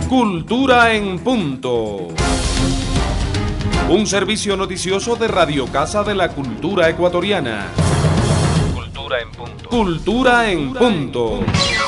Cultura en Punto. Un servicio noticioso de Radio Casa de la Cultura Ecuatoriana. Cultura en Punto. Cultura en Punto.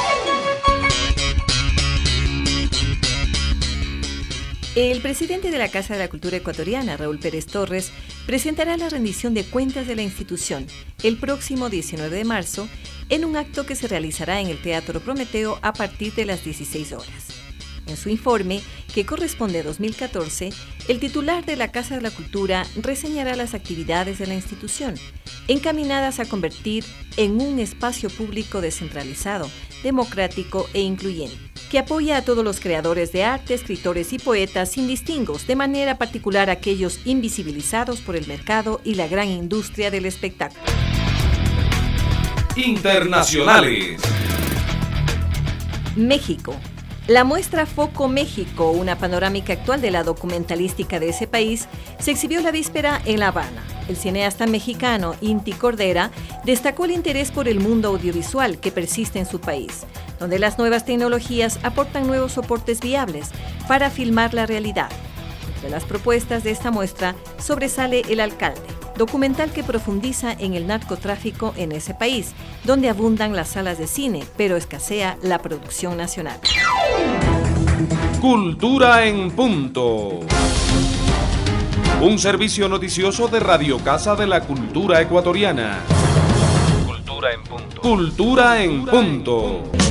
El presidente de la Casa de la Cultura Ecuatoriana, Raúl Pérez Torres, presentará la rendición de cuentas de la institución el próximo 19 de marzo en un acto que se realizará en el Teatro Prometeo a partir de las 16 horas. En su informe, que corresponde a 2014, el titular de la Casa de la Cultura reseñará las actividades de la institución, encaminadas a convertir en un espacio público descentralizado, democrático e incluyente, que apoya a todos los creadores de arte, escritores y poetas sin distingos, de manera particular a aquellos invisibilizados por el mercado y la gran industria del espectáculo. Internacionales. México. La muestra Foco México, una panorámica actual de la documentalística de ese país, se exhibió la víspera en La Habana. El cineasta mexicano Inti Cordera destacó el interés por el mundo audiovisual que persiste en su país, donde las nuevas tecnologías aportan nuevos soportes viables para filmar la realidad. Entre las propuestas de esta muestra sobresale El Alcalde, documental que profundiza en el narcotráfico en ese país, donde abundan las salas de cine, pero escasea la producción nacional. Cultura en Punto. Un servicio noticioso de Radio Casa de la Cultura Ecuatoriana. Cultura en Punto. Cultura en Punto.